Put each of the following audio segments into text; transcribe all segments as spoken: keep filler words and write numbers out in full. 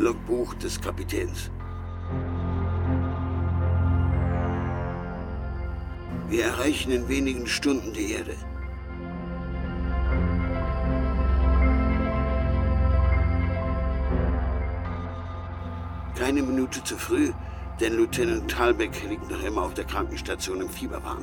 Logbuch des Kapitäns. Wir erreichen in wenigen Stunden die Erde. Keine Minute zu früh, denn Lieutenant Thalbeck liegt noch immer auf der Krankenstation im Fieberwahn.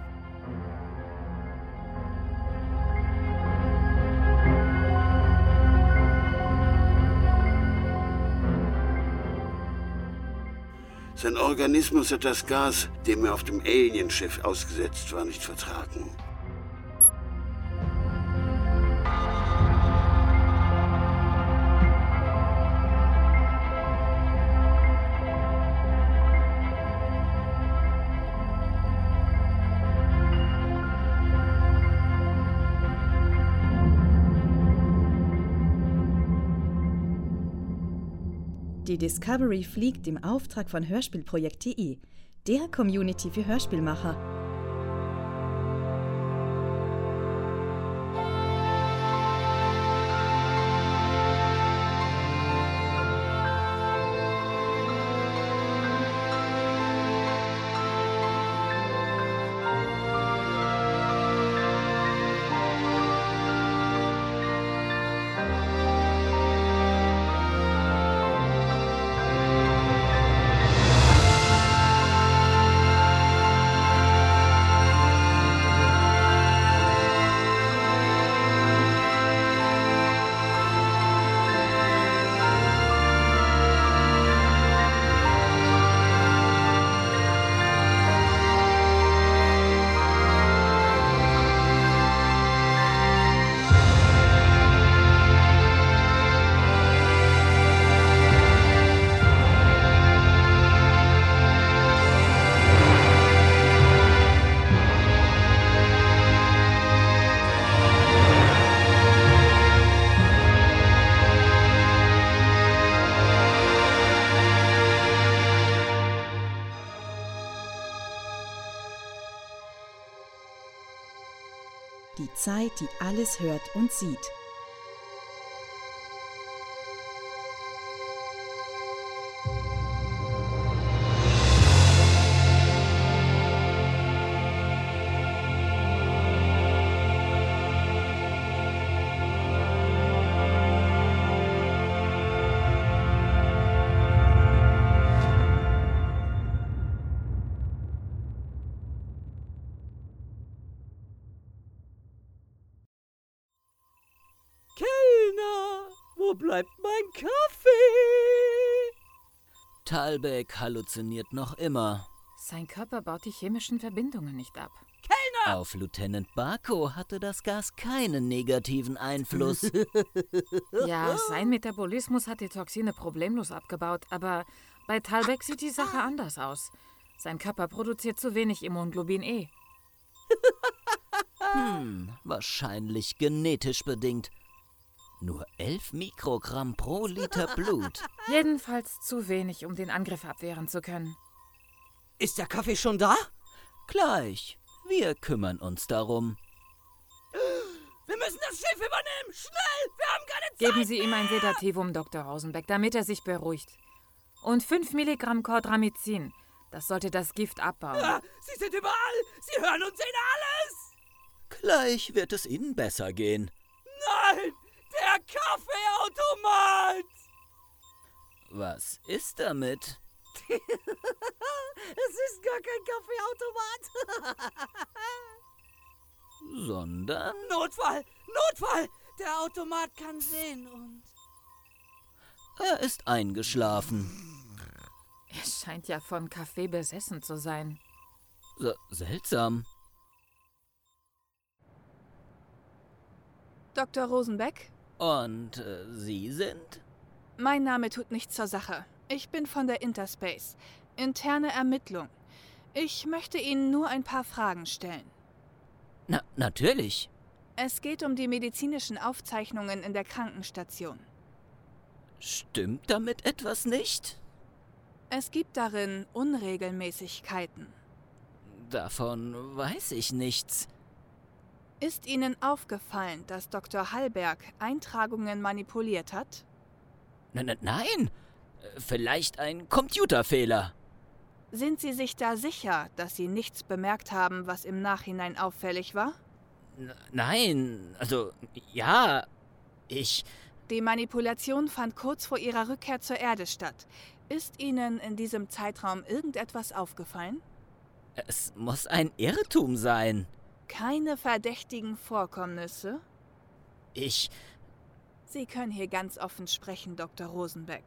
Sein Organismus hat das Gas, dem er auf dem Alienschiff ausgesetzt war, nicht vertragen. Die Discovery fliegt im Auftrag von Hörspielprojekt.de, der Community für Hörspielmacher. Die Zeit, die alles hört und sieht. Wo bleibt mein Kaffee? Thalbeck halluziniert noch immer. Sein Körper baut die chemischen Verbindungen nicht ab. Kellner! Auf Lieutenant Barco hatte das Gas keinen negativen Einfluss. Ja, sein Metabolismus hat die Toxine problemlos abgebaut, aber bei Thalbeck sieht die Sache anders aus. Sein Körper produziert zu wenig Immunglobin E. Hm, wahrscheinlich genetisch bedingt. Nur elf Mikrogramm pro Liter Blut. Jedenfalls zu wenig, um den Angriff abwehren zu können. Ist der Kaffee schon da? Gleich. Wir kümmern uns darum. Wir müssen das Schiff übernehmen! Schnell! Wir haben keine Zeit Geben Sie mehr. ihm ein Sedativum, Doktor Rosenbeck, damit er sich beruhigt. Und fünf Milligramm Cordramycin. Das sollte das Gift abbauen. Ja, Sie sind überall! Sie hören und sehen alles! Gleich wird es Ihnen besser gehen. Nein! Der Kaffeeautomat! Was ist damit? Es ist gar kein Kaffeeautomat! Sondern? Notfall! Notfall! Der Automat kann sehen und... Er ist eingeschlafen. Er scheint ja von Kaffee besessen zu sein. S- seltsam. Doktor Rosenbeck? Und äh, Sie sind? Mein Name tut nichts zur Sache. Ich bin von der Interspace. Interne Ermittlung. Ich möchte Ihnen nur ein paar Fragen stellen. Na, natürlich. Es geht um die medizinischen Aufzeichnungen in der Krankenstation. Stimmt damit etwas nicht? Es gibt darin Unregelmäßigkeiten. Davon weiß ich nichts. Ist Ihnen aufgefallen, dass Doktor Hallberg Eintragungen manipuliert hat? N- n- nein, Vielleicht ein Computerfehler. Sind Sie sich da sicher, dass Sie nichts bemerkt haben, was im Nachhinein auffällig war? N- Nein, also ja, ich... Die Manipulation fand kurz vor Ihrer Rückkehr zur Erde statt. Ist Ihnen in diesem Zeitraum irgendetwas aufgefallen? Es muss ein Irrtum sein. Keine verdächtigen Vorkommnisse? Ich... Sie können hier ganz offen sprechen, Doktor Rosenbeck.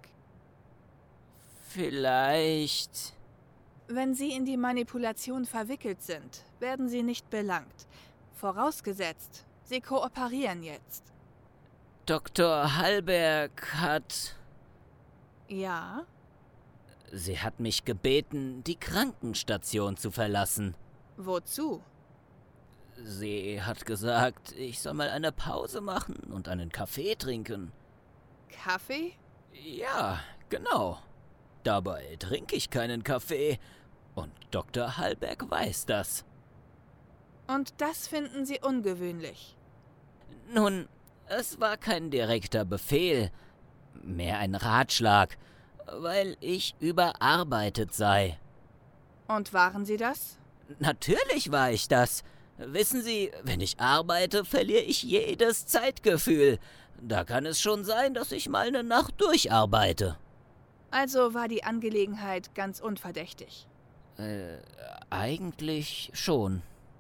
Vielleicht... Wenn Sie in die Manipulation verwickelt sind, werden Sie nicht belangt. Vorausgesetzt, Sie kooperieren jetzt. Doktor Hallberg hat... Ja? Sie hat mich gebeten, die Krankenstation zu verlassen. Wozu? Sie hat gesagt, ich soll mal eine Pause machen und einen Kaffee trinken. Kaffee? Ja, genau. Dabei trinke ich keinen Kaffee. Und Doktor Hallberg weiß das. Und das finden Sie ungewöhnlich? Nun, es war kein direkter Befehl, mehr ein Ratschlag, weil ich überarbeitet sei. Und waren Sie das? Natürlich war ich das. Wissen Sie, wenn ich arbeite, verliere ich jedes Zeitgefühl. Da kann es schon sein, dass ich mal eine Nacht durcharbeite. Also war die Angelegenheit ganz unverdächtig. Äh, eigentlich schon.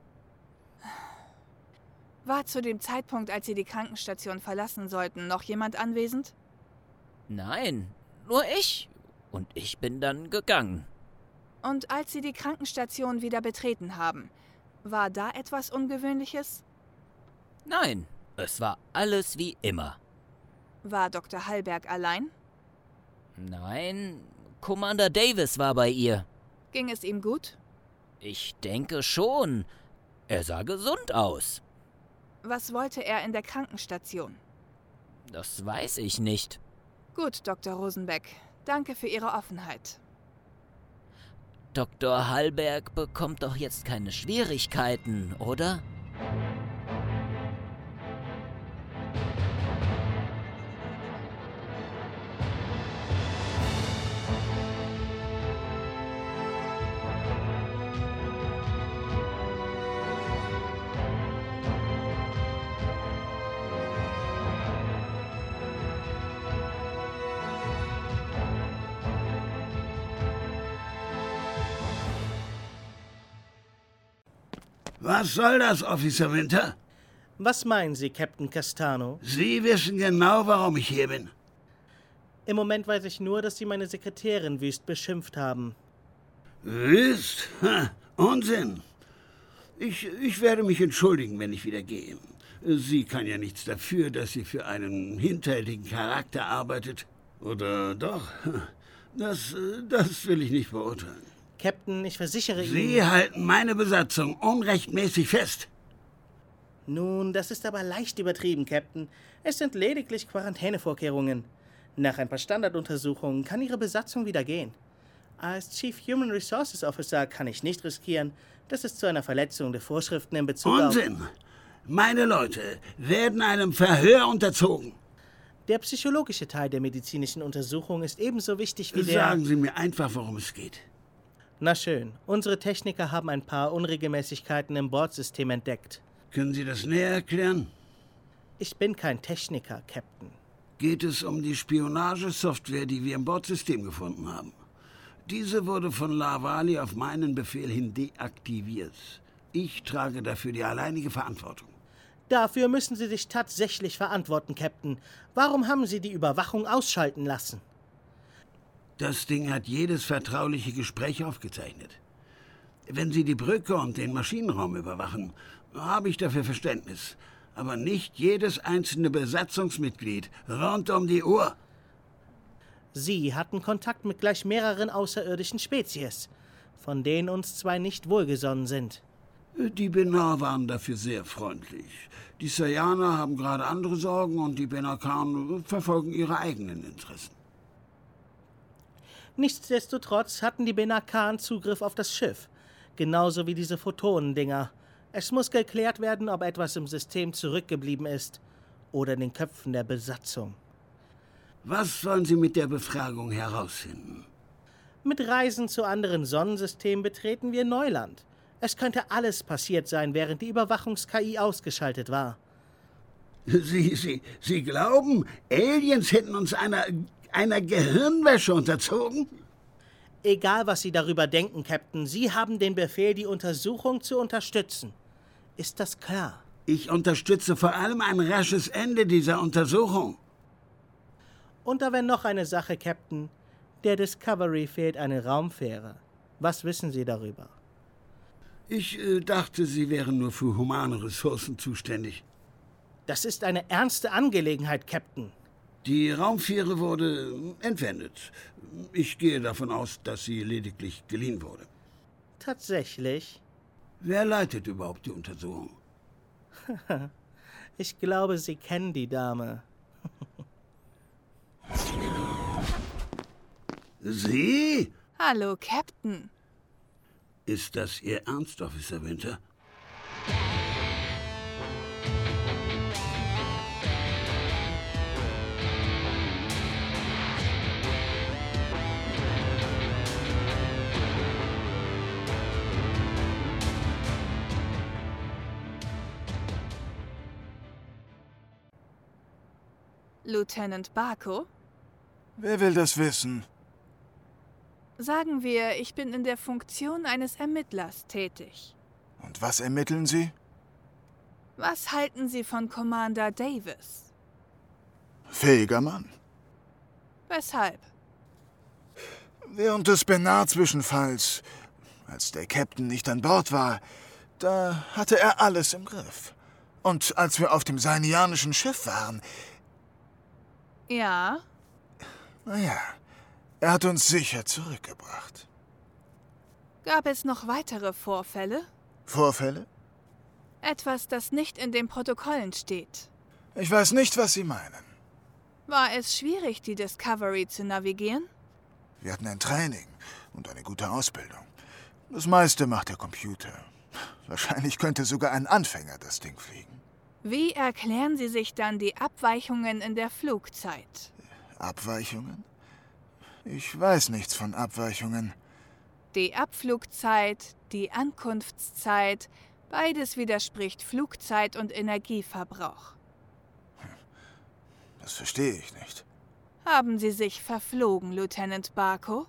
War zu dem Zeitpunkt, als Sie die Krankenstation verlassen sollten, noch jemand anwesend? Nein, nur ich. Und ich bin dann gegangen. Und als Sie die Krankenstation wieder betreten haben, war da etwas Ungewöhnliches? Nein, es war alles wie immer. War Doktor Hallberg allein? Nein, Commander Davis war bei ihr. Ging es ihm gut? Ich denke schon. Er sah gesund aus. Was wollte er in der Krankenstation? Das weiß ich nicht. Gut, Doktor Rosenbeck. Danke für Ihre Offenheit. Doktor Hallberg bekommt doch jetzt keine Schwierigkeiten, oder? Was soll das, Officer Winter? Was meinen Sie, Captain Castano? Sie wissen genau, warum ich hier bin. Im Moment weiß ich nur, dass Sie meine Sekretärin wüst beschimpft haben. Wüst? Ha, Unsinn. Ich, ich werde mich entschuldigen, wenn ich wieder gehe. Sie kann ja nichts dafür, dass sie für einen hinterhältigen Charakter arbeitet. Oder doch? Das, das will ich nicht beurteilen. Captain, ich versichere Ihnen... Sie halten meine Besatzung unrechtmäßig fest. Nun, das ist aber leicht übertrieben, Captain. Es sind lediglich Quarantänevorkehrungen. Nach ein paar Standarduntersuchungen kann Ihre Besatzung wieder gehen. Als Chief Human Resources Officer kann ich nicht riskieren, dass es zu einer Verletzung der Vorschriften in Bezug auf... Unsinn! Meine Leute werden einem Verhör unterzogen. Der psychologische Teil der medizinischen Untersuchung ist ebenso wichtig wie der... Sagen Sie mir einfach, worum es geht. Na schön, unsere Techniker haben ein paar Unregelmäßigkeiten im Bordsystem entdeckt. Können Sie das näher erklären? Ich bin kein Techniker, Captain. Geht es um die Spionagesoftware, die wir im Bordsystem gefunden haben. Diese wurde von Lavali auf meinen Befehl hin deaktiviert. Ich trage dafür die alleinige Verantwortung. Dafür müssen Sie sich tatsächlich verantworten, Captain. Warum haben Sie die Überwachung ausschalten lassen? Das Ding hat jedes vertrauliche Gespräch aufgezeichnet. Wenn Sie die Brücke und den Maschinenraum überwachen, habe ich dafür Verständnis. Aber nicht jedes einzelne Besatzungsmitglied rund um die Uhr. Sie hatten Kontakt mit gleich mehreren außerirdischen Spezies, von denen uns zwei nicht wohlgesonnen sind. Die Benar waren dafür sehr freundlich. Die Sayaner haben gerade andere Sorgen und die Benakan verfolgen ihre eigenen Interessen. Nichtsdestotrotz hatten die Benakan Zugriff auf das Schiff, genauso wie diese Photonendinger. Es muss geklärt werden, ob etwas im System zurückgeblieben ist oder in den Köpfen der Besatzung. Was wollen Sie mit der Befragung herausfinden? Mit Reisen zu anderen Sonnensystemen betreten wir Neuland. Es könnte alles passiert sein, während die Überwachungs-K I ausgeschaltet war. Sie, Sie, Sie glauben, Aliens hätten uns einer, einer Gehirnwäsche unterzogen? Egal, was Sie darüber denken, Captain, Sie haben den Befehl, die Untersuchung zu unterstützen. Ist das klar? Ich unterstütze vor allem ein rasches Ende dieser Untersuchung. Und da wäre noch eine Sache, Captain. Der Discovery fehlt eine Raumfähre. Was wissen Sie darüber? Ich äh, dachte, Sie wären nur für humane Ressourcen zuständig. Das ist eine ernste Angelegenheit, Captain. Die Raumfähre wurde entwendet. Ich gehe davon aus, dass sie lediglich geliehen wurde. Tatsächlich? Wer leitet überhaupt die Untersuchung? Ich glaube, Sie kennen die Dame. Sie? Hallo, Captain. Ist das Ihr Ernst, Officer Winter? Lieutenant Barco? Wer will das wissen? Sagen wir, ich bin in der Funktion eines Ermittlers tätig. Und was ermitteln Sie? Was halten Sie von Commander Davis? Fähiger Mann. Weshalb? Während des Bernard-Zwischenfalls, als der Captain nicht an Bord war, da hatte er alles im Griff. Und als wir auf dem sainianischen Schiff waren... Ja? Naja, er hat uns sicher zurückgebracht. Gab es noch weitere Vorfälle? Vorfälle? Etwas, das nicht in den Protokollen steht. Ich weiß nicht, was Sie meinen. War es schwierig, die Discovery zu navigieren? Wir hatten ein Training und eine gute Ausbildung. Das meiste macht der Computer. Wahrscheinlich könnte sogar ein Anfänger das Ding fliegen. Wie erklären Sie sich dann die Abweichungen in der Flugzeit? Abweichungen? Ich weiß nichts von Abweichungen. Die Abflugzeit, die Ankunftszeit, beides widerspricht Flugzeit und Energieverbrauch. Das verstehe ich nicht. Haben Sie sich verflogen, Lieutenant Barco?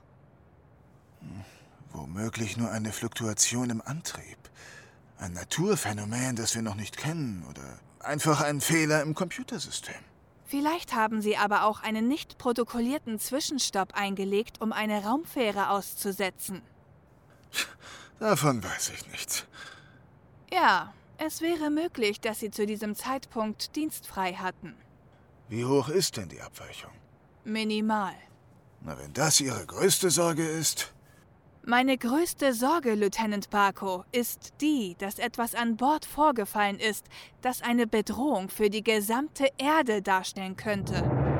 Womöglich nur eine Fluktuation im Antrieb. Ein Naturphänomen, das wir noch nicht kennen, oder einfach ein Fehler im Computersystem. Vielleicht haben Sie aber auch einen nicht protokollierten Zwischenstopp eingelegt, um eine Raumfähre auszusetzen. Davon weiß ich nichts. Ja, es wäre möglich, dass Sie zu diesem Zeitpunkt dienstfrei hatten. Wie hoch ist denn die Abweichung? Minimal. Na, wenn das Ihre größte Sorge ist... Meine größte Sorge, Lieutenant Barco, ist die, dass etwas an Bord vorgefallen ist, das eine Bedrohung für die gesamte Erde darstellen könnte.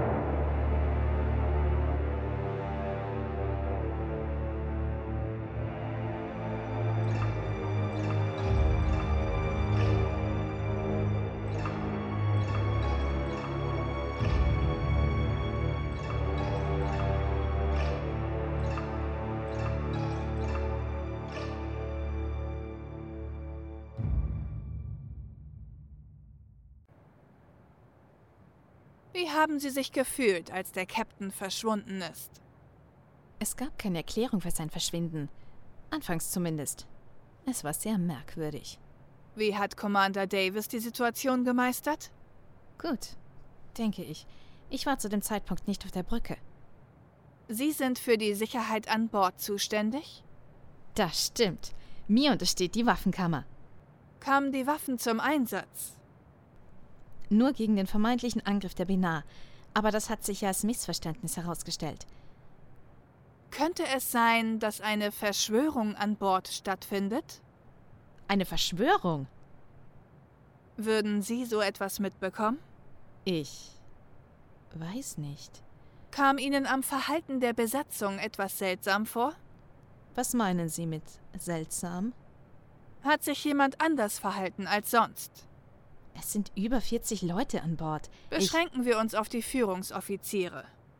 Wie haben Sie sich gefühlt, als der Captain verschwunden ist? Es gab keine Erklärung für sein Verschwinden. Anfangs zumindest. Es war sehr merkwürdig. Wie hat Commander Davis die Situation gemeistert? Gut, denke ich. Ich war zu dem Zeitpunkt nicht auf der Brücke. Sie sind für die Sicherheit an Bord zuständig? Das stimmt. Mir untersteht die Waffenkammer. Kamen die Waffen zum Einsatz? Nur gegen den vermeintlichen Angriff der Benar. Aber das hat sich ja als Missverständnis herausgestellt. Könnte es sein, dass eine Verschwörung an Bord stattfindet? Eine Verschwörung? Würden Sie so etwas mitbekommen? Ich weiß nicht. Kam Ihnen am Verhalten der Besatzung etwas seltsam vor? Was meinen Sie mit seltsam? Hat sich jemand anders verhalten als sonst? Es sind über vierzig Leute an Bord. Beschränken ich... wir uns auf die Führungsoffiziere.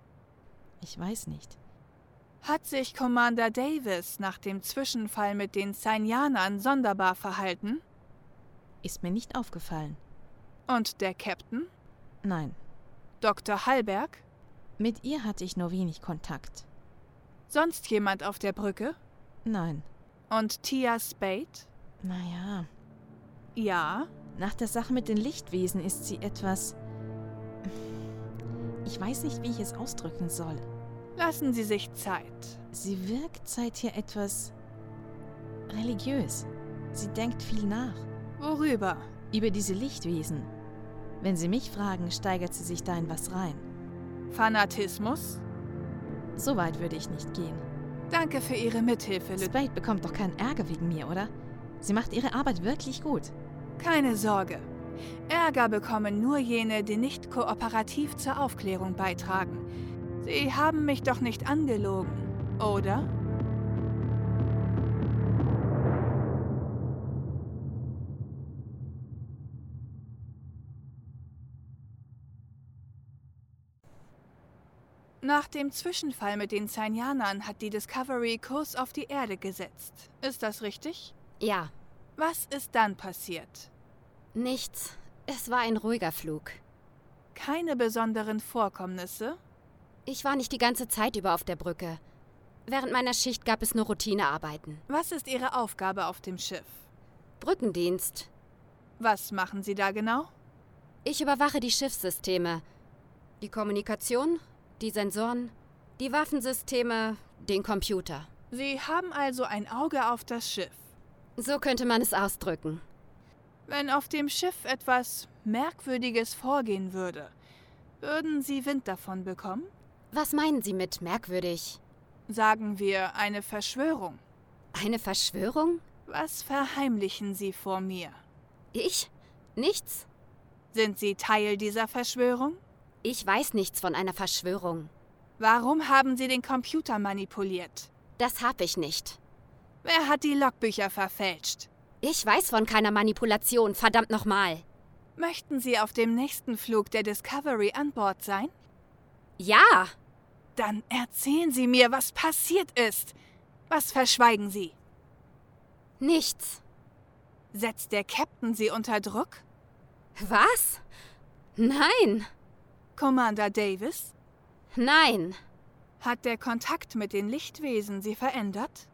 Ich weiß nicht. Hat sich Commander Davis nach dem Zwischenfall mit den Sainianern sonderbar verhalten? Ist mir nicht aufgefallen. Und der Captain? Nein. Doktor Hallberg? Mit ihr hatte ich nur wenig Kontakt. Sonst jemand auf der Brücke? Nein. Und Tia Spade? Naja, Ja. nach der Sache mit den Lichtwesen ist sie etwas... Ich weiß nicht, wie ich es ausdrücken soll. Lassen Sie sich Zeit. Sie wirkt seither etwas religiös. Sie denkt viel nach. Worüber? Über diese Lichtwesen. Wenn Sie mich fragen, steigert sie sich da in was rein. Fanatismus? So weit würde ich nicht gehen. Danke für Ihre Mithilfe, Lieutenant. Spade bekommt doch keinen Ärger wegen mir, oder? Sie macht ihre Arbeit wirklich gut. Keine Sorge. Ärger bekommen nur jene, die nicht kooperativ zur Aufklärung beitragen. Sie haben mich doch nicht angelogen, oder? Nach dem Zwischenfall mit den Sainianern hat die Discovery Kurs auf die Erde gesetzt. Ist das richtig? Ja, Was ist dann passiert? nichts. Es war ein ruhiger Flug. Keine besonderen Vorkommnisse? Ich war nicht die ganze Zeit über auf der Brücke. Während meiner Schicht gab es nur Routinearbeiten. Was ist Ihre Aufgabe auf dem Schiff? Brückendienst. Was machen Sie da genau? Ich überwache die Schiffssysteme. Die Kommunikation, die Sensoren, die Waffensysteme, den Computer. Sie haben also ein Auge auf das Schiff. So könnte man es ausdrücken. Wenn auf dem Schiff etwas Merkwürdiges vorgehen würde, würden Sie Wind davon bekommen? Was meinen Sie mit merkwürdig? Sagen wir eine Verschwörung. Eine Verschwörung? Was verheimlichen Sie vor mir? Ich? Nichts. Sind Sie Teil dieser Verschwörung? Ich weiß nichts von einer Verschwörung. Warum haben Sie den Computer manipuliert? Das hab ich nicht. Wer hat die Logbücher verfälscht? Ich weiß von keiner Manipulation, verdammt nochmal. Möchten Sie auf dem nächsten Flug der Discovery an Bord sein? Ja! Dann erzählen Sie mir, was passiert ist. Was verschweigen Sie? Nichts. Setzt der Captain Sie unter Druck? Was? Nein! Commander Davis? Nein! Hat der Kontakt mit den Lichtwesen Sie verändert?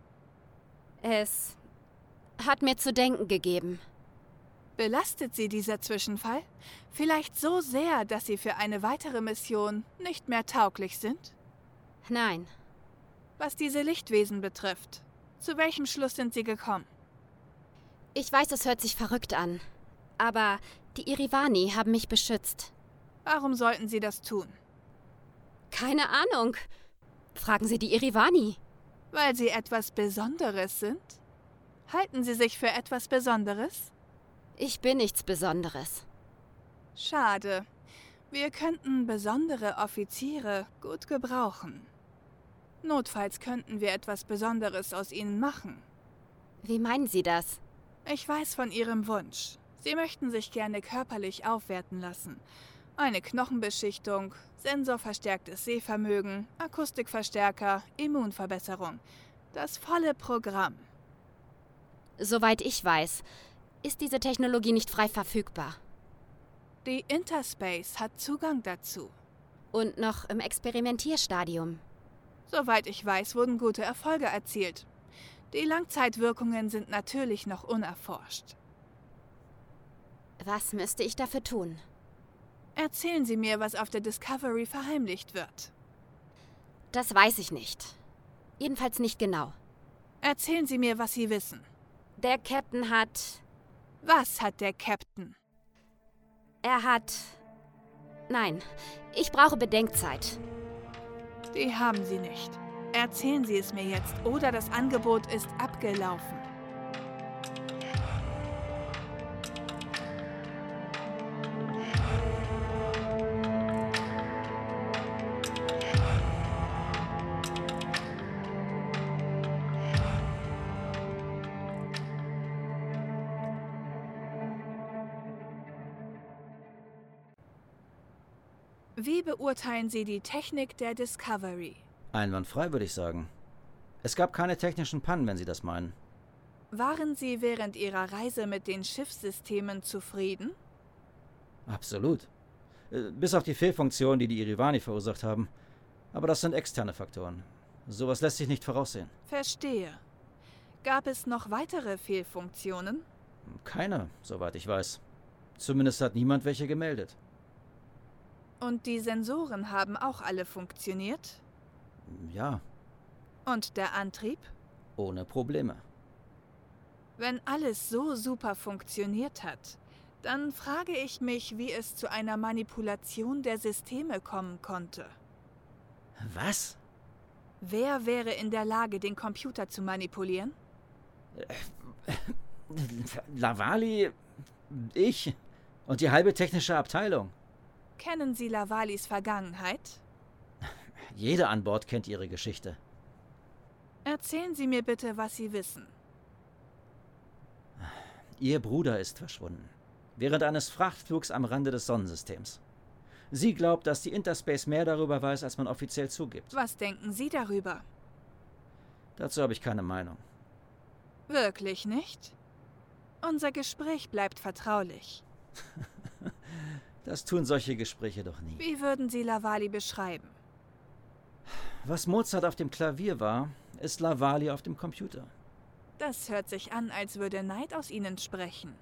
Es hat mir zu denken gegeben. Belastet Sie dieser Zwischenfall? Vielleicht so sehr, dass Sie für eine weitere Mission nicht mehr tauglich sind? Nein. Was diese Lichtwesen betrifft, zu welchem Schluss sind Sie gekommen? Ich weiß, es hört sich verrückt an. Aber die Irivani haben mich beschützt. Warum sollten Sie das tun? Keine Ahnung. Fragen Sie die Irivani. Weil Sie etwas Besonderes sind? Halten Sie sich für etwas Besonderes? Ich bin nichts Besonderes. Schade. Wir könnten besondere Offiziere gut gebrauchen. Notfalls könnten wir etwas Besonderes aus Ihnen machen. Wie meinen Sie das? Ich weiß von Ihrem Wunsch. Sie möchten sich gerne körperlich aufwerten lassen. Eine Knochenbeschichtung, sensorverstärktes Sehvermögen, Akustikverstärker, Immunverbesserung. Das volle Programm. Soweit ich weiß, ist diese Technologie nicht frei verfügbar. Die Interspace hat Zugang dazu. Und noch im Experimentierstadium. Soweit ich weiß, wurden gute Erfolge erzielt. Die Langzeitwirkungen sind natürlich noch unerforscht. Was müsste ich dafür tun? Erzählen Sie mir, was auf der Discovery verheimlicht wird. Das weiß ich nicht. Jedenfalls nicht genau. Erzählen Sie mir, was Sie wissen. Der Captain hat... Was hat der Captain? Er hat... Nein, ich brauche Bedenkzeit. Die haben Sie nicht. Erzählen Sie es mir jetzt, oder das Angebot ist abgelaufen. Wie beurteilen Sie die Technik der Discovery? Einwandfrei, würde ich sagen. Es gab keine technischen Pannen, wenn Sie das meinen. Waren Sie während Ihrer Reise mit den Schiffssystemen zufrieden? Absolut. Bis auf die Fehlfunktionen, die die Irivani verursacht haben. Aber das sind externe Faktoren. Sowas lässt sich nicht voraussehen. Verstehe. Gab es noch weitere Fehlfunktionen? Keine, soweit ich weiß. Zumindest hat niemand welche gemeldet. Und die Sensoren haben auch alle funktioniert? Ja. Und der Antrieb? Ohne Probleme. Wenn alles so super funktioniert hat, dann frage ich mich, wie es zu einer Manipulation der Systeme kommen konnte. Was? Wer wäre in der Lage, den Computer zu manipulieren? Lavali, ich und die halbe technische Abteilung. Kennen Sie Lavalis Vergangenheit? Jeder an Bord kennt ihre Geschichte. Erzählen Sie mir bitte, was Sie wissen. Ihr Bruder ist verschwunden. Während eines Frachtflugs am Rande des Sonnensystems. Sie glaubt, dass die Interspace mehr darüber weiß, als man offiziell zugibt. Was denken Sie darüber? Dazu habe ich keine Meinung. Wirklich nicht? Unser Gespräch bleibt vertraulich. Das tun solche Gespräche doch nie. Wie würden Sie Lavali beschreiben? Was Mozart auf dem Klavier war, ist Lavali auf dem Computer. Das hört sich an, als würde Neid aus Ihnen sprechen.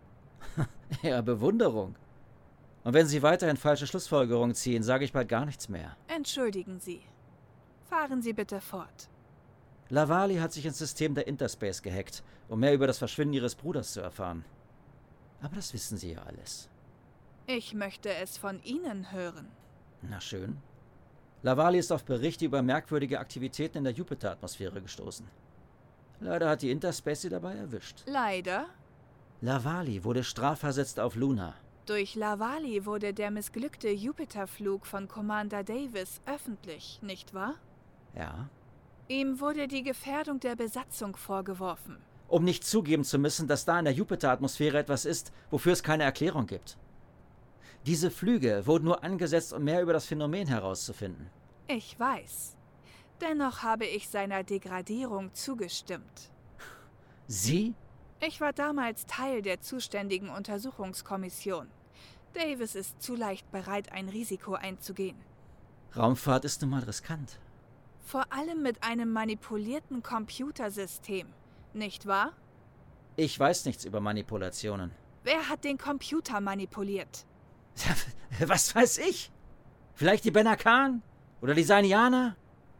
Ja, Bewunderung. Und wenn Sie weiterhin falsche Schlussfolgerungen ziehen, sage ich bald gar nichts mehr. Entschuldigen Sie. Fahren Sie bitte fort. Lavali hat sich ins System der Interspace gehackt, um mehr über das Verschwinden ihres Bruders zu erfahren. Aber das wissen Sie ja alles. Ich möchte es von Ihnen hören. Na schön. Lavali ist auf Berichte über merkwürdige Aktivitäten in der Jupiter-Atmosphäre gestoßen. Leider hat die Interspace sie dabei erwischt. Leider? Lavali wurde strafversetzt auf Luna. Durch Lavali wurde der missglückte Jupiterflug von Commander Davis öffentlich, nicht wahr? Ja. Ihm wurde die Gefährdung der Besatzung vorgeworfen. Um nicht zugeben zu müssen, dass da in der Jupiter-Atmosphäre etwas ist, wofür es keine Erklärung gibt. Diese Flüge wurden nur angesetzt, um mehr über das Phänomen herauszufinden. Ich weiß. Dennoch habe ich seiner Degradierung zugestimmt. Sie? Ich war damals Teil der zuständigen Untersuchungskommission. Davis ist zu leicht bereit, ein Risiko einzugehen. Raumfahrt ist nun mal riskant. Vor allem mit einem manipulierten Computersystem, nicht wahr? Ich weiß nichts über Manipulationen. Wer hat den Computer manipuliert? Was weiß ich? Vielleicht die Benakan? Oder die Sainianer?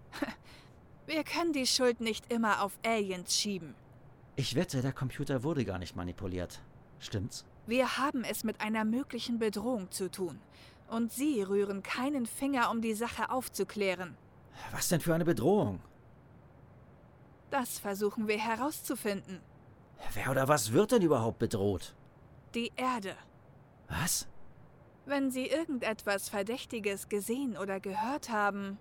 Wir können die Schuld nicht immer auf Aliens schieben. Ich wette, der Computer wurde gar nicht manipuliert. Stimmt's? Wir haben es mit einer möglichen Bedrohung zu tun. Und Sie rühren keinen Finger, um die Sache aufzuklären. Was denn für eine Bedrohung? Das versuchen wir herauszufinden. Wer oder was wird denn überhaupt bedroht? Die Erde. Was? Wenn Sie irgendetwas Verdächtiges gesehen oder gehört haben...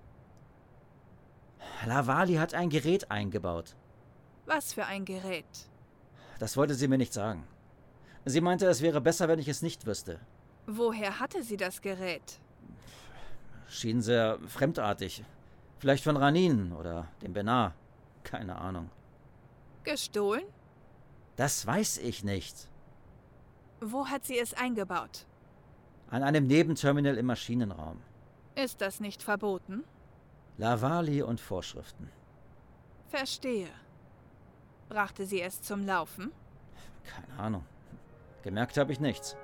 Lavali hat ein Gerät eingebaut. Was für ein Gerät? Das wollte sie mir nicht sagen. Sie meinte, es wäre besser, wenn ich es nicht wüsste. Woher hatte sie das Gerät? Schien sehr fremdartig. Vielleicht von Ranin oder dem Benar. Keine Ahnung. Gestohlen? Das weiß ich nicht. Wo hat sie es eingebaut? An einem Nebenterminal im Maschinenraum. Ist das nicht verboten? Lavali und Vorschriften. Verstehe. Brachte sie es zum Laufen? Keine Ahnung. Gemerkt habe ich nichts.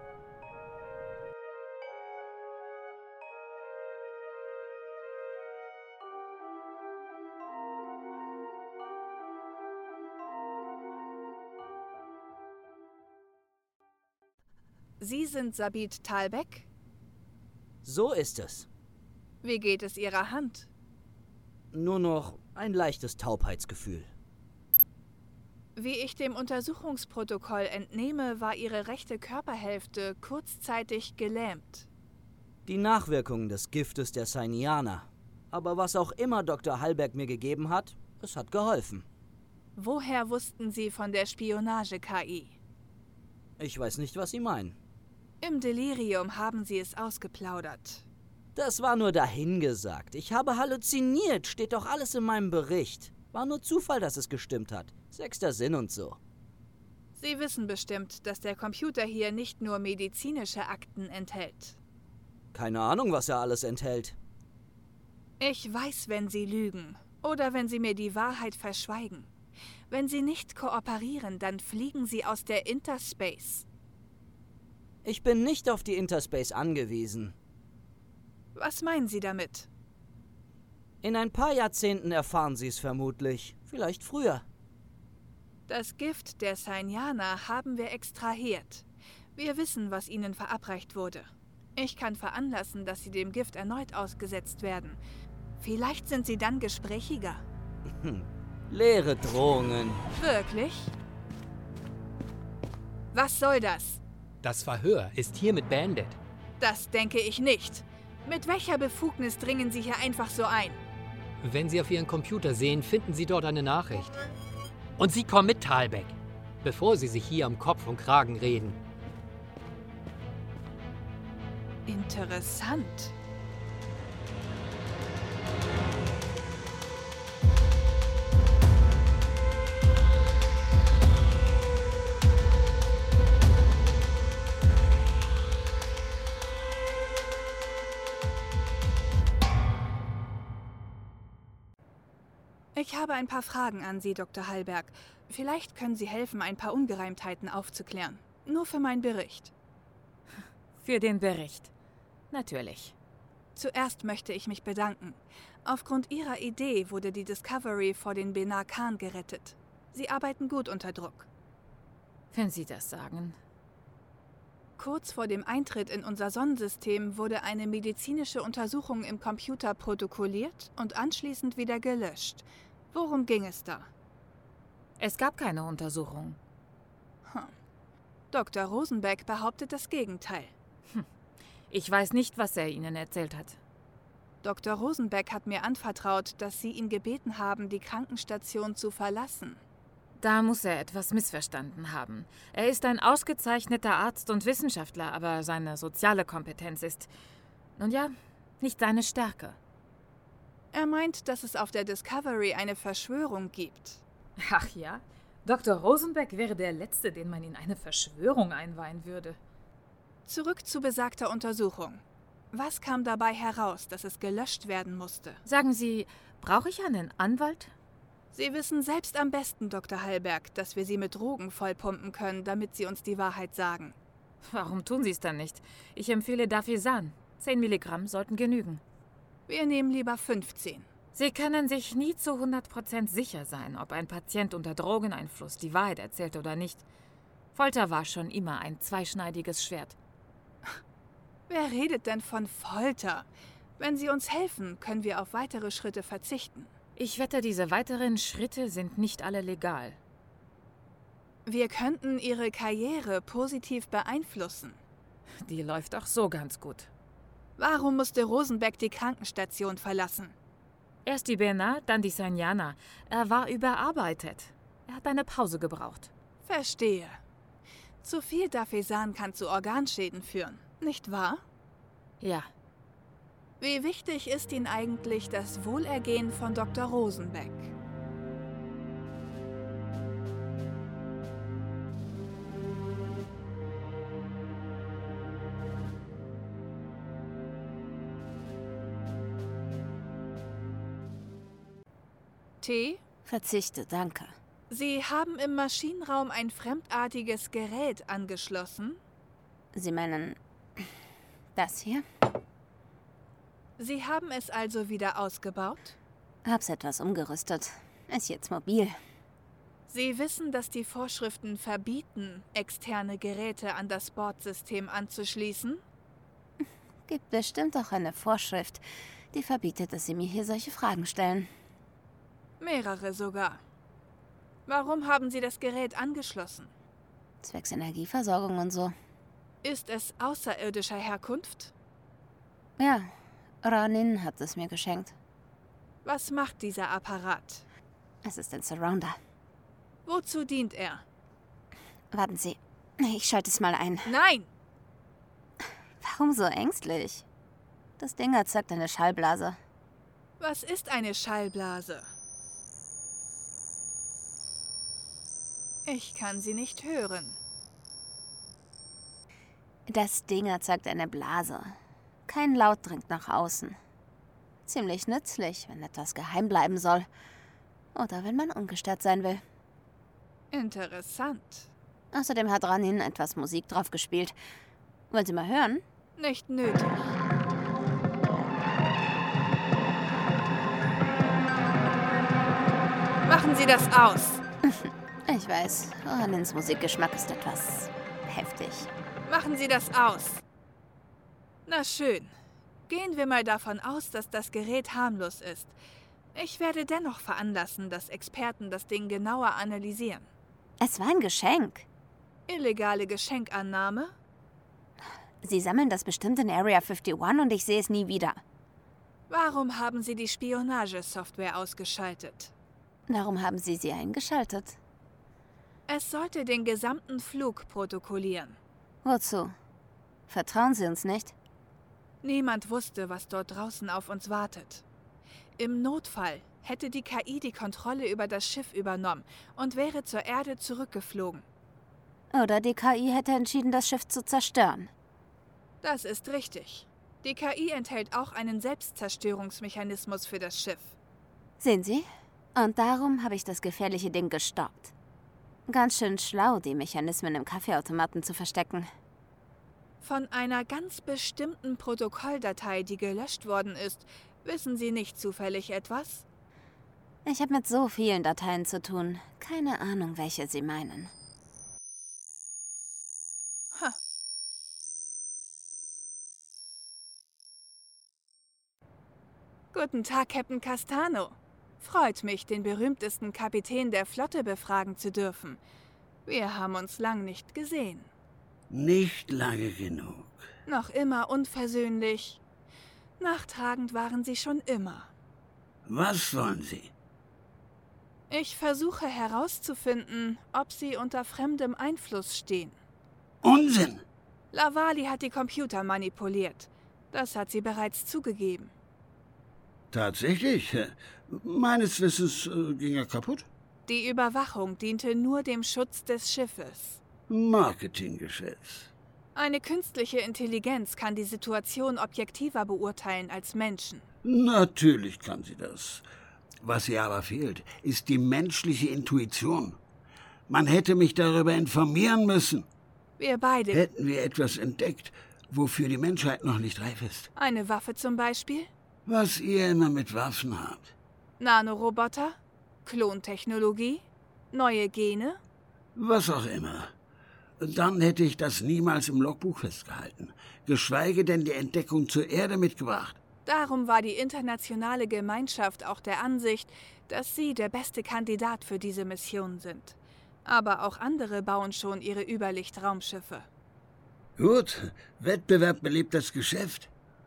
Sie sind Sabit Talbeck? So ist es. Wie geht es Ihrer Hand? Nur noch ein leichtes Taubheitsgefühl. Wie ich dem Untersuchungsprotokoll entnehme, war Ihre rechte Körperhälfte kurzzeitig gelähmt. Die Nachwirkungen des Giftes der Sainianer. Aber was auch immer Doktor Hallberg mir gegeben hat, es hat geholfen. Woher wussten Sie von der Spionage-K I? Ich weiß nicht, was Sie meinen. Im Delirium haben Sie es ausgeplaudert. Das war nur dahingesagt. Ich habe halluziniert, steht doch alles in meinem Bericht. War nur Zufall, dass es gestimmt hat. Sechster Sinn und so. Sie wissen bestimmt, dass der Computer hier nicht nur medizinische Akten enthält. Keine Ahnung, was er alles enthält. Ich weiß, wenn Sie lügen oder wenn Sie mir die Wahrheit verschweigen. Wenn Sie nicht kooperieren, dann fliegen Sie aus der Interspace. Ich bin nicht auf die Interspace angewiesen. Was meinen Sie damit? In ein paar Jahrzehnten erfahren Sie es vermutlich. Vielleicht früher. Das Gift der Sainianer haben wir extrahiert. Wir wissen, was ihnen verabreicht wurde. Ich kann veranlassen, dass sie dem Gift erneut ausgesetzt werden. Vielleicht sind sie dann gesprächiger. Hm. Leere Drohungen. Wirklich? Was soll das? Das Verhör ist hiermit beendet. Das denke ich nicht. Mit welcher Befugnis dringen Sie hier einfach so ein? Wenn Sie auf Ihren Computer sehen, finden Sie dort eine Nachricht. Und Sie kommen mit Thalbeck, bevor Sie sich hier am Kopf und Kragen reden. Interessant. Ich habe ein paar Fragen an Sie, Doktor Hallberg. Vielleicht können Sie helfen, ein paar Ungereimtheiten aufzuklären. Nur für meinen Bericht. Für den Bericht. Natürlich. Zuerst möchte ich mich bedanken. Aufgrund Ihrer Idee wurde die Discovery vor den Benar Khan gerettet. Sie arbeiten gut unter Druck. Wenn Sie das sagen. Kurz vor dem Eintritt in unser Sonnensystem wurde eine medizinische Untersuchung im Computer protokolliert und anschließend wieder gelöscht. Worum ging es da? Es gab keine Untersuchung. Hm. Doktor Rosenbeck behauptet das Gegenteil. Hm. Ich weiß nicht, was er Ihnen erzählt hat. Doktor Rosenbeck hat mir anvertraut, dass Sie ihn gebeten haben, die Krankenstation zu verlassen. Da muss er etwas missverstanden haben. Er ist ein ausgezeichneter Arzt und Wissenschaftler, aber seine soziale Kompetenz ist, nun ja, nicht seine Stärke. Er meint, dass es auf der Discovery eine Verschwörung gibt. Ach ja? Doktor Rosenbeck wäre der Letzte, den man in eine Verschwörung einweihen würde. Zurück zu besagter Untersuchung. Was kam dabei heraus, dass es gelöscht werden musste? Sagen Sie, brauche ich einen Anwalt? Sie wissen selbst am besten, Doktor Hallberg, dass wir Sie mit Drogen vollpumpen können, damit Sie uns die Wahrheit sagen. Warum tun Sie es dann nicht? Ich empfehle Dafisan. Zehn Milligramm sollten genügen. Wir nehmen lieber fünfzehn. Sie können sich nie zu hundert Prozent sicher sein, ob ein Patient unter Drogeneinfluss die Wahrheit erzählt oder nicht. Folter war schon immer ein zweischneidiges Schwert. Wer redet denn von Folter? Wenn Sie uns helfen, können wir auf weitere Schritte verzichten. Ich wette, diese weiteren Schritte sind nicht alle legal. Wir könnten Ihre Karriere positiv beeinflussen. Die läuft auch so ganz gut. Warum musste Rosenbeck die Krankenstation verlassen? Erst die Benar, dann die Sainianer. Er war überarbeitet. Er hat eine Pause gebraucht. Verstehe. Zu viel Dafisan kann zu Organschäden führen, nicht wahr? Ja. Wie wichtig ist Ihnen eigentlich das Wohlergehen von Doktor Rosenbeck? Tee? Verzichte, danke. Sie haben im Maschinenraum ein fremdartiges Gerät angeschlossen? Sie meinen das hier? Sie haben es also wieder ausgebaut? Hab's etwas umgerüstet. Ist jetzt mobil. Sie wissen, dass die Vorschriften verbieten, externe Geräte an das Bordsystem anzuschließen? Gibt bestimmt auch eine Vorschrift, die verbietet, dass Sie mir hier solche Fragen stellen. Mehrere sogar. Warum haben Sie das Gerät angeschlossen? Zwecks Energieversorgung und so. Ist es außerirdischer Herkunft? Ja, Ranin hat es mir geschenkt. Was macht dieser Apparat? Es ist ein Surrounder. Wozu dient er? Warten Sie, ich schalte es mal ein. Nein! Warum so ängstlich? Das Ding erzeugt eine Schallblase. Was ist eine Schallblase? Ich kann sie nicht hören. Das Ding erzeugt eine Blase. Kein Laut dringt nach außen. Ziemlich nützlich, wenn etwas geheim bleiben soll. Oder wenn man ungestört sein will. Interessant. Außerdem hat Ranin etwas Musik drauf gespielt. Wollen Sie mal hören? Nicht nötig. Machen Sie das aus. Ich weiß, Ranins Musikgeschmack ist etwas heftig. Machen Sie das aus. Na schön. Gehen wir mal davon aus, dass das Gerät harmlos ist. Ich werde dennoch veranlassen, dass Experten das Ding genauer analysieren. Es war ein Geschenk. Illegale Geschenkannahme? Sie sammeln das bestimmt in Area einundfünfzig und ich sehe es nie wieder. Warum haben Sie die Spionagesoftware ausgeschaltet? Warum haben Sie sie eingeschaltet? Es sollte den gesamten Flug protokollieren. Wozu? Vertrauen Sie uns nicht? Niemand wusste, was dort draußen auf uns wartet. Im Notfall hätte die K I die Kontrolle über das Schiff übernommen und wäre zur Erde zurückgeflogen. Oder die K I hätte entschieden, das Schiff zu zerstören. Das ist richtig. Die K I enthält auch einen Selbstzerstörungsmechanismus für das Schiff. Sehen Sie? Und darum habe ich das gefährliche Ding gestoppt. Ganz schön schlau, die Mechanismen im Kaffeeautomaten zu verstecken. Von einer ganz bestimmten Protokolldatei, die gelöscht worden ist, wissen Sie nicht zufällig etwas? Ich habe mit so vielen Dateien zu tun. Keine Ahnung, welche Sie meinen. Ha. Guten Tag, Captain Castano. Freut mich, den berühmtesten Kapitän der Flotte befragen zu dürfen. Wir haben uns lang nicht gesehen. Nicht lange genug. Noch immer unversöhnlich. Nachtragend waren Sie schon immer. Was wollen Sie? Ich versuche herauszufinden, ob Sie unter fremdem Einfluss stehen. Unsinn! Lavali hat die Computer manipuliert. Das hat sie bereits zugegeben. Tatsächlich? Meines Wissens äh, ging er kaputt. Die Überwachung diente nur dem Schutz des Schiffes. Marketinggeschäft. Eine künstliche Intelligenz kann die Situation objektiver beurteilen als Menschen. Natürlich kann sie das. Was ihr aber fehlt, ist die menschliche Intuition. Man hätte mich darüber informieren müssen. Wir beide... Hätten wir etwas entdeckt, wofür die Menschheit noch nicht reif ist. Eine Waffe zum Beispiel? Was ihr immer mit Waffen habt. Nanoroboter? Klontechnologie? Neue Gene? Was auch immer. Dann hätte ich das niemals im Logbuch festgehalten, geschweige denn die Entdeckung zur Erde mitgebracht. Darum war die internationale Gemeinschaft auch der Ansicht, dass Sie der beste Kandidat für diese Mission sind. Aber auch andere bauen schon ihre Überlichtraumschiffe. Gut, Wettbewerb belebt das Geschäft.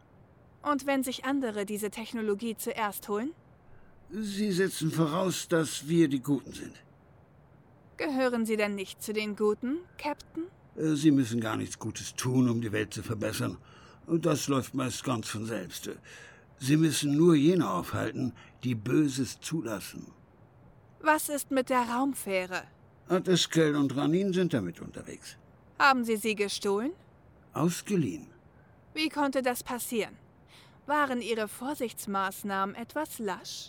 Und wenn sich andere diese Technologie zuerst holen? Sie setzen voraus, dass wir die Guten sind. Gehören Sie denn nicht zu den Guten, Captain? Sie müssen gar nichts Gutes tun, um die Welt zu verbessern. Und das läuft meist ganz von selbst. Sie müssen nur jene aufhalten, die Böses zulassen. Was ist mit der Raumfähre? Ateskel und Ranin sind damit unterwegs. Haben Sie sie gestohlen? Ausgeliehen. Wie konnte das passieren? Waren Ihre Vorsichtsmaßnahmen etwas lasch?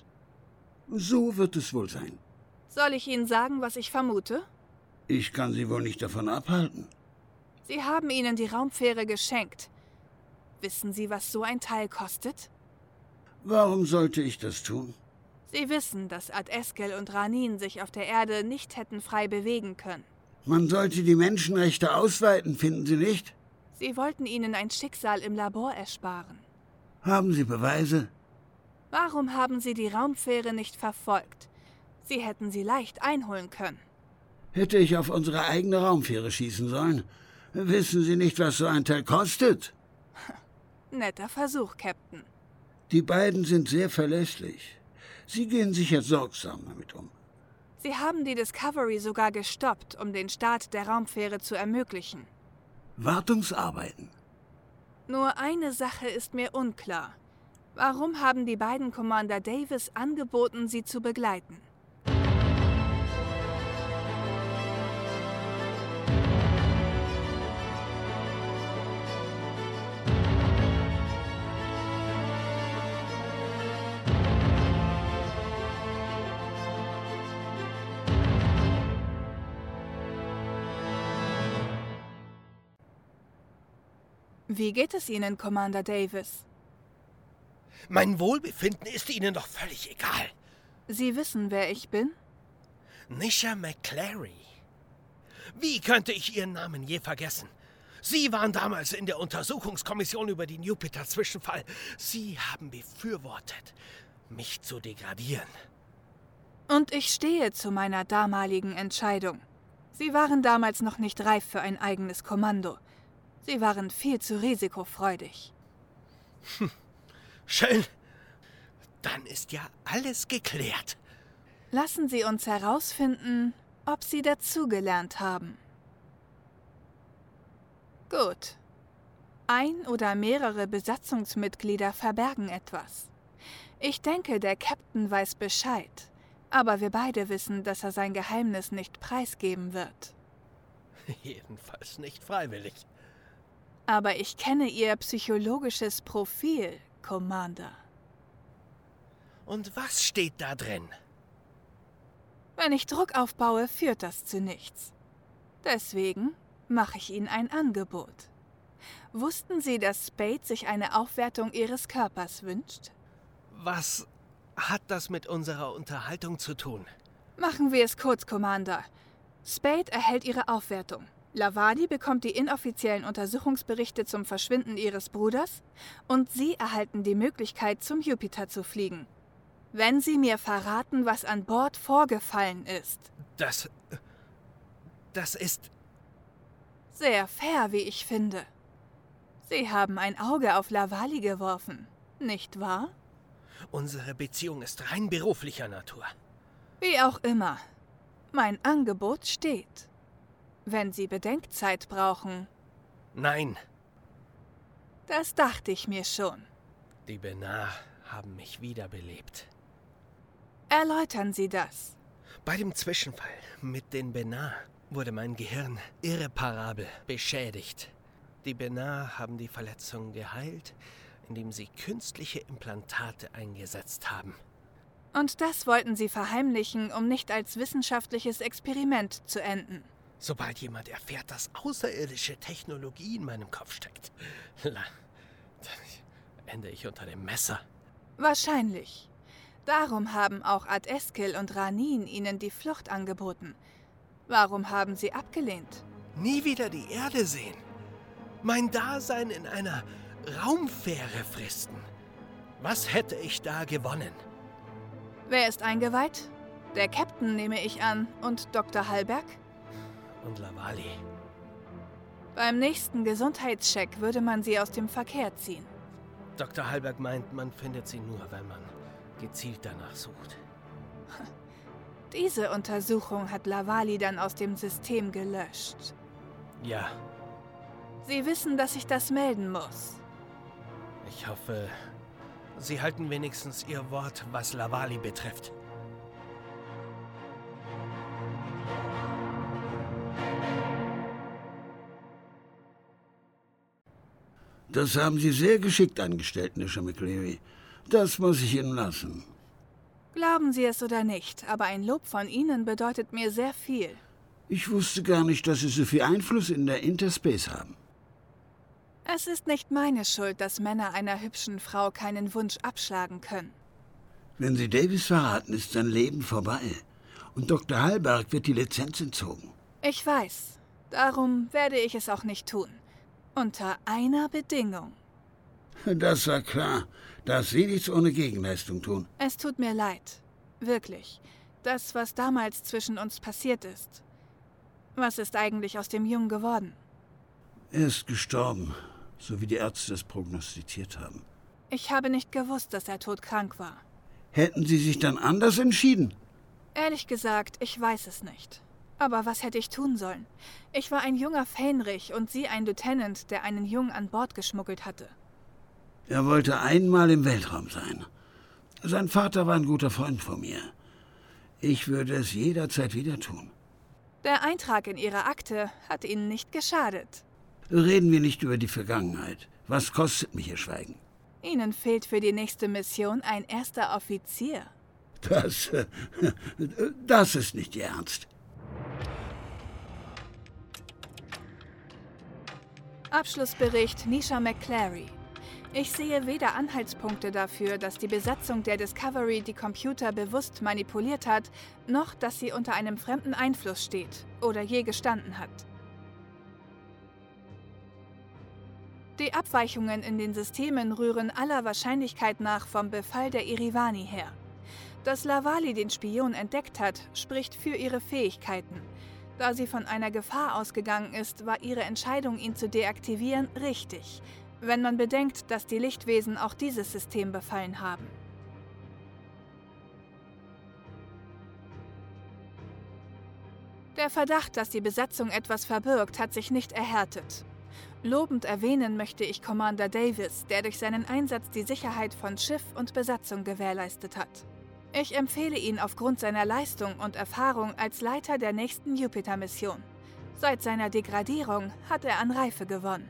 So wird es wohl sein. Soll ich Ihnen sagen, was ich vermute? Ich kann Sie wohl nicht davon abhalten. Sie haben Ihnen die Raumfähre geschenkt. Wissen Sie, was so ein Teil kostet? Warum sollte ich das tun? Sie wissen, dass Ateskel und Ranin sich auf der Erde nicht hätten frei bewegen können. Man sollte die Menschenrechte ausweiten, finden Sie nicht? Sie wollten ihnen ein Schicksal im Labor ersparen. Haben Sie Beweise? Warum haben Sie die Raumfähre nicht verfolgt? Sie hätten sie leicht einholen können. Hätte ich auf unsere eigene Raumfähre schießen sollen? Wissen Sie nicht, was so ein Teil kostet? Netter Versuch, Captain. Die beiden sind sehr verlässlich. Sie gehen sicher sorgsam damit um. Sie haben die Discovery sogar gestoppt, um den Start der Raumfähre zu ermöglichen. Wartungsarbeiten. Nur eine Sache ist mir unklar. Warum haben die beiden Commander Davis angeboten, sie zu begleiten? Wie geht es Ihnen, Commander Davis? Mein Wohlbefinden ist Ihnen doch völlig egal. Sie wissen, wer ich bin? Nisha McClary. Wie könnte ich Ihren Namen je vergessen? Sie waren damals in der Untersuchungskommission über den Jupiter-Zwischenfall. Sie haben befürwortet, mich zu degradieren. Und ich stehe zu meiner damaligen Entscheidung. Sie waren damals noch nicht reif für ein eigenes Kommando. Sie waren viel zu risikofreudig. Hm. Schön. Dann ist ja alles geklärt. Lassen Sie uns herausfinden, ob Sie dazugelernt haben. Gut. Ein oder mehrere Besatzungsmitglieder verbergen etwas. Ich denke, der Captain weiß Bescheid. Aber wir beide wissen, dass er sein Geheimnis nicht preisgeben wird. Jedenfalls nicht freiwillig. Aber ich kenne Ihr psychologisches Profil, Commander. Und was steht da drin? Wenn ich Druck aufbaue, führt das zu nichts. Deswegen mache ich Ihnen ein Angebot. Wussten Sie, dass Spade sich eine Aufwertung Ihres Körpers wünscht? Was hat das mit unserer Unterhaltung zu tun? Machen wir es kurz, Commander. Spade erhält ihre Aufwertung. Lavadi bekommt die inoffiziellen Untersuchungsberichte zum Verschwinden ihres Bruders und Sie erhalten die Möglichkeit, zum Jupiter zu fliegen. Wenn Sie mir verraten, was an Bord vorgefallen ist. Das... Das ist... Sehr fair, wie ich finde. Sie haben ein Auge auf Lavali geworfen, nicht wahr? Unsere Beziehung ist rein beruflicher Natur. Wie auch immer. Mein Angebot steht. Wenn Sie Bedenkzeit brauchen. Nein. Das dachte ich mir schon. Die Benar haben mich wiederbelebt. Erläutern Sie das. Bei dem Zwischenfall mit den Benar wurde mein Gehirn irreparabel beschädigt. Die Benar haben die Verletzung geheilt, indem sie künstliche Implantate eingesetzt haben. Und das wollten Sie verheimlichen, um nicht als wissenschaftliches Experiment zu enden. Sobald jemand erfährt, dass außerirdische Technologie in meinem Kopf steckt, dann ende ich unter dem Messer. Wahrscheinlich. Darum haben auch Ad-Eskil und Ranin Ihnen die Flucht angeboten. Warum haben Sie abgelehnt? Nie wieder die Erde sehen. Mein Dasein in einer Raumfähre fristen. Was hätte ich da gewonnen? Wer ist eingeweiht? Der Captain, nehme ich an, und Doktor Hallberg? Und Lavali. Beim nächsten Gesundheitscheck würde man sie aus dem Verkehr ziehen. Doktor Hallberg meint, man findet sie nur, wenn man gezielt danach sucht. Diese Untersuchung hat Lavali dann aus dem System gelöscht. Ja. Sie wissen, dass ich das melden muss. Ich hoffe, Sie halten wenigstens Ihr Wort, was Lavali betrifft. Das haben Sie sehr geschickt angestellt, Nisha McClary. Das muss ich Ihnen lassen. Glauben Sie es oder nicht, aber ein Lob von Ihnen bedeutet mir sehr viel. Ich wusste gar nicht, dass Sie so viel Einfluss in der Interspace haben. Es ist nicht meine Schuld, dass Männer einer hübschen Frau keinen Wunsch abschlagen können. Wenn Sie Davis verraten, ist sein Leben vorbei. Und Doktor Hallberg wird die Lizenz entzogen. Ich weiß. Darum werde ich es auch nicht tun. Unter einer Bedingung. Das war klar, dass Sie nichts ohne Gegenleistung tun. Es tut mir leid. Wirklich. Das, was damals zwischen uns passiert ist. Was ist eigentlich aus dem Jungen geworden? Er ist gestorben, so wie die Ärzte es prognostiziert haben. Ich habe nicht gewusst, dass er todkrank war. Hätten Sie sich dann anders entschieden? Ehrlich gesagt, ich weiß es nicht. Aber was hätte ich tun sollen? Ich war ein junger Fähnrich und Sie ein Lieutenant, der einen Jungen an Bord geschmuggelt hatte. Er wollte einmal im Weltraum sein. Sein Vater war ein guter Freund von mir. Ich würde es jederzeit wieder tun. Der Eintrag in Ihre Akte hat Ihnen nicht geschadet. Reden wir nicht über die Vergangenheit. Was kostet mich Ihr Schweigen? Ihnen fehlt für die nächste Mission ein erster Offizier. Das, das ist nicht Ihr Ernst. Abschlussbericht Nisha McClary. Ich sehe weder Anhaltspunkte dafür, dass die Besatzung der Discovery die Computer bewusst manipuliert hat, noch dass sie unter einem fremden Einfluss steht oder je gestanden hat. Die Abweichungen in den Systemen rühren aller Wahrscheinlichkeit nach vom Befall der Irivani her. Dass Lavali den Spion entdeckt hat, spricht für ihre Fähigkeiten. Da sie von einer Gefahr ausgegangen ist, war ihre Entscheidung, ihn zu deaktivieren, richtig, wenn man bedenkt, dass die Lichtwesen auch dieses System befallen haben. Der Verdacht, dass die Besatzung etwas verbirgt, hat sich nicht erhärtet. Lobend erwähnen möchte ich Commander Davis, der durch seinen Einsatz die Sicherheit von Schiff und Besatzung gewährleistet hat. Ich empfehle ihn aufgrund seiner Leistung und Erfahrung als Leiter der nächsten Jupiter-Mission. Seit seiner Degradierung hat er an Reife gewonnen.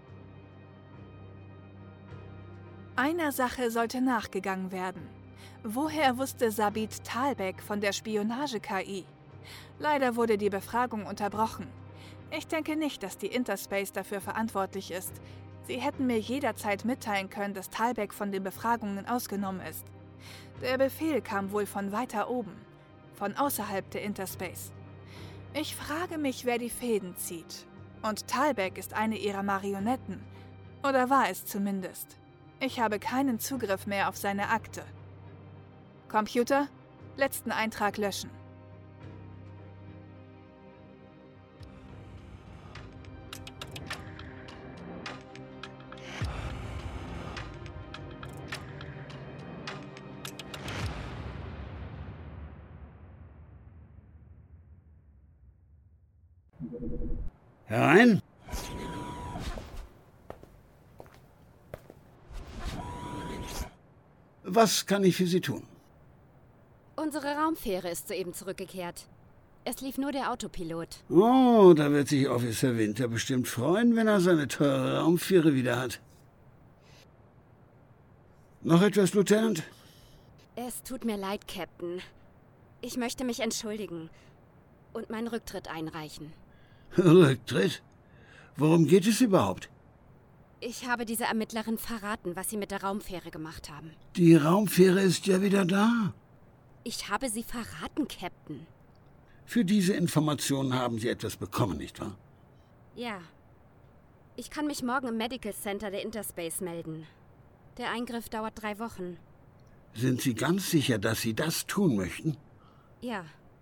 Einer Sache sollte nachgegangen werden. Woher wusste Sabit Talbek von der Spionage-K I? Leider wurde die Befragung unterbrochen. Ich denke nicht, dass die Interspace dafür verantwortlich ist. Sie hätten mir jederzeit mitteilen können, dass Talbek von den Befragungen ausgenommen ist. Der Befehl kam wohl von weiter oben, von außerhalb der Interspace. Ich frage mich, wer die Fäden zieht. Und Talbek ist eine ihrer Marionetten. Oder war es zumindest. Ich habe keinen Zugriff mehr auf seine Akte. Computer, letzten Eintrag löschen. Herein. Was kann ich für Sie tun? Unsere Raumfähre ist soeben zurückgekehrt. Es lief nur der Autopilot. Oh, da wird sich Officer Winter bestimmt freuen, wenn er seine teure Raumfähre wieder hat. Noch etwas, Lieutenant? Es tut mir leid, Captain. Ich möchte mich entschuldigen und meinen Rücktritt einreichen. Rücktritt? Worum geht es überhaupt? Ich habe dieser Ermittlerin verraten, was sie mit der Raumfähre gemacht haben. Die Raumfähre ist ja wieder da. Ich habe sie verraten, Captain. Für diese Informationen haben Sie etwas bekommen, nicht wahr? Ja. Ich kann mich morgen im Medical Center der Interspace melden. Der Eingriff dauert drei Wochen. Sind Sie ganz sicher, dass Sie das tun möchten? Ja.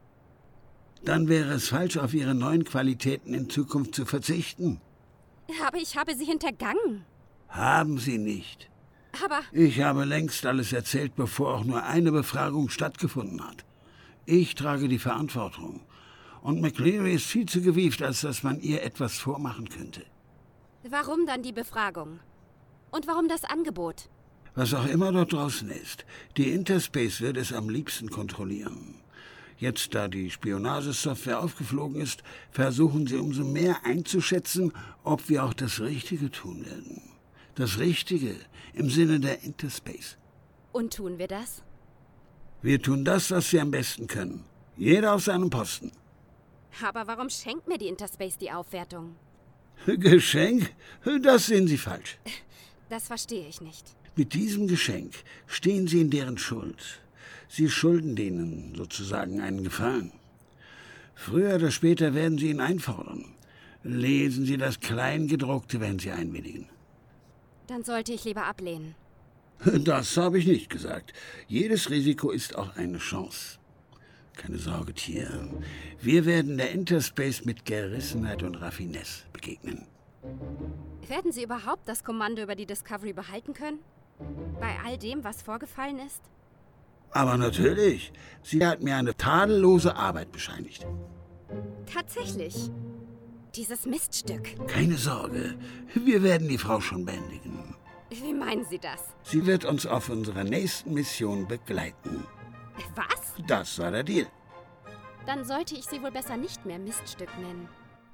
Dann wäre es falsch, auf Ihre neuen Qualitäten in Zukunft zu verzichten. Aber ich habe sie hintergangen. Haben Sie nicht. Aber... Ich habe längst alles erzählt, bevor auch nur eine Befragung stattgefunden hat. Ich trage die Verantwortung. Und McCleary ist viel zu gewieft, als dass man ihr etwas vormachen könnte. Warum dann die Befragung? Und warum das Angebot? Was auch immer dort draußen ist, die Interspace wird es am liebsten kontrollieren. Jetzt, da die Spionagesoftware aufgeflogen ist, versuchen sie umso mehr einzuschätzen, ob wir auch das Richtige tun werden. Das Richtige im Sinne der Interspace. Und tun wir das? Wir tun das, was wir am besten können. Jeder auf seinem Posten. Aber warum schenkt mir die Interspace die Aufwertung? Geschenk? Das sehen Sie falsch. Das verstehe ich nicht. Mit diesem Geschenk stehen Sie in deren Schuld. Sie schulden denen sozusagen einen Gefallen. Früher oder später werden Sie ihn einfordern. Lesen Sie das Kleingedruckte, wenn Sie einwilligen. Dann sollte ich lieber ablehnen. Das habe ich nicht gesagt. Jedes Risiko ist auch eine Chance. Keine Sorge, Tier. Wir werden der Interspace mit Gerissenheit und Raffinesse begegnen. Werden Sie überhaupt das Kommando über die Discovery behalten können? Bei all dem, was vorgefallen ist? Aber natürlich. Sie hat mir eine tadellose Arbeit bescheinigt. Tatsächlich. Dieses Miststück. Keine Sorge, wir werden die Frau schon bändigen. Wie meinen Sie das? Sie wird uns auf unserer nächsten Mission begleiten. Was? Das war der Deal. Dann sollte ich sie wohl besser nicht mehr Miststück nennen.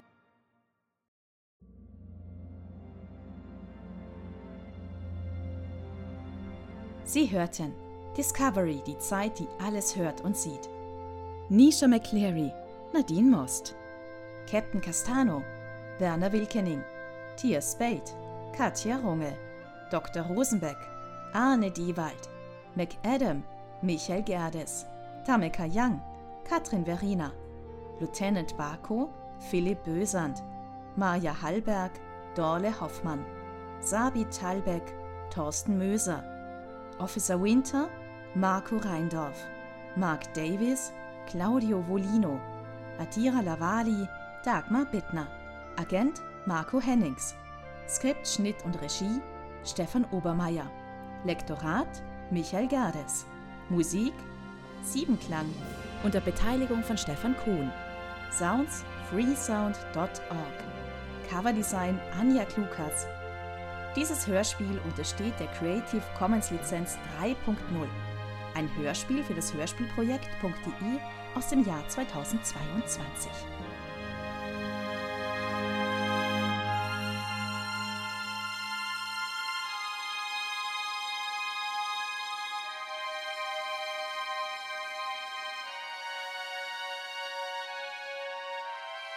Sie hörten Discovery, die Zeit, die alles hört und sieht. Nisha McCleary, Nadine Most. Captain Castano, Werner Wilkening. Tia Spade, Katja Runge. Doktor Rosenbeck, Arne Diewald. McAdam, Michael Gerdes. Tameka Young, Katrin Verina. Lieutenant Barko, Philipp Bösand. Maja Hallberg, Dorle Hoffmann. Sabi Talbeck, Thorsten Möser. Officer Winter, Marco Reindorf. Mark Davis, Claudio Volino. Adira Lavali, Dagmar Bittner. Agent Marco Hennings. Skript, Schnitt und Regie Stefan Obermeier. Lektorat Michael Gerdes. Musik Siebenklang unter Beteiligung von Stefan Kuhn. Sounds freesound punkt org. Coverdesign Anja Klukas. Dieses Hörspiel untersteht der Creative Commons Lizenz drei Punkt null. Ein Hörspiel für das Hörspielprojekt.de aus dem Jahr zweitausendzweiundzwanzig.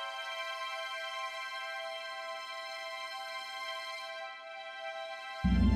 you